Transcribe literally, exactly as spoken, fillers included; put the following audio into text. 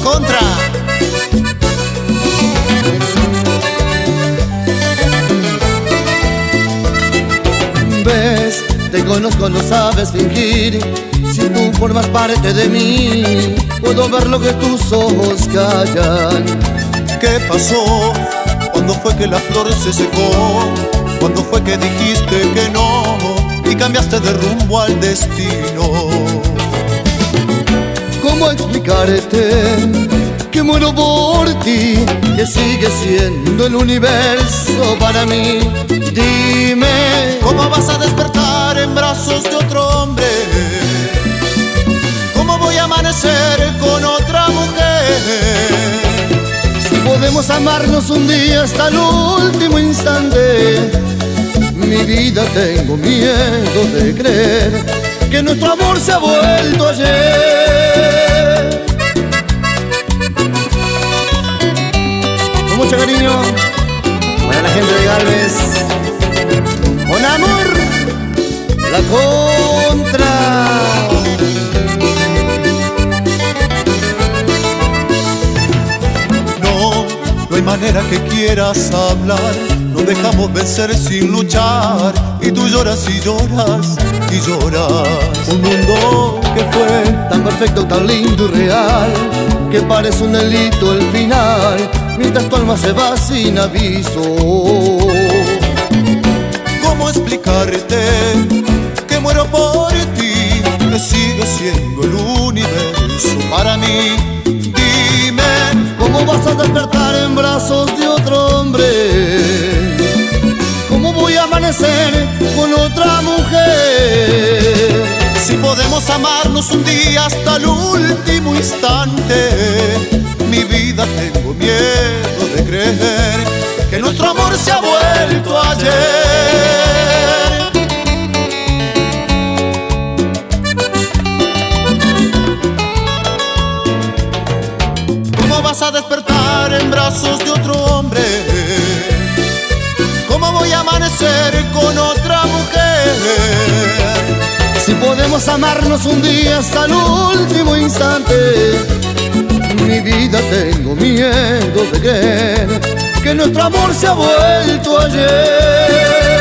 Contra. Ves, te conozco, no sabes fingir. Si tú formas parte de mí, puedo ver lo que tus ojos callan. ¿Qué pasó? ¿Cuándo fue que la flor se secó? ¿Cuándo fue que dijiste que no y cambiaste de rumbo al destino? ¿Cómo explicarte que muero por ti, que sigue siendo el universo para mí? Dime, ¿cómo vas a despertar en brazos de otro hombre? ¿Cómo voy a amanecer con otra mujer? si podemos amarnos un día hasta el último instante. Mi vida, tengo miedo de creer que nuestro amor se ha vuelto ayer. Con mucho cariño para la gente de Galvez. Con amor, La Contra. No, no hay manera que quieras hablar. Nos dejamos vencer sin luchar. Y tú lloras y lloras y lloras. Un mundo que fue tan perfecto, tan lindo y real, que parece un delito el final, mientras tu alma se va sin aviso. ¿Cómo explicarte que muero por ti? Que sigue siendo el universo para mí. Dime, ¿cómo vas a despertar en brazos de otro hombre? ¿Cómo voy a amanecer con otra mujer? si podemos amarnos un día hasta el último instante. Mi vida, tengo miedo de creer que nuestro amor se ha vuelto ayer. ¿Cómo vas a despertar en brazos de otro hombre? ¿Cómo voy a amanecer con otra mujer? Si podemos amarnos un día hasta el último instante. Mi vida, tengo miedo de creer que nuestro amor se ha vuelto ayer.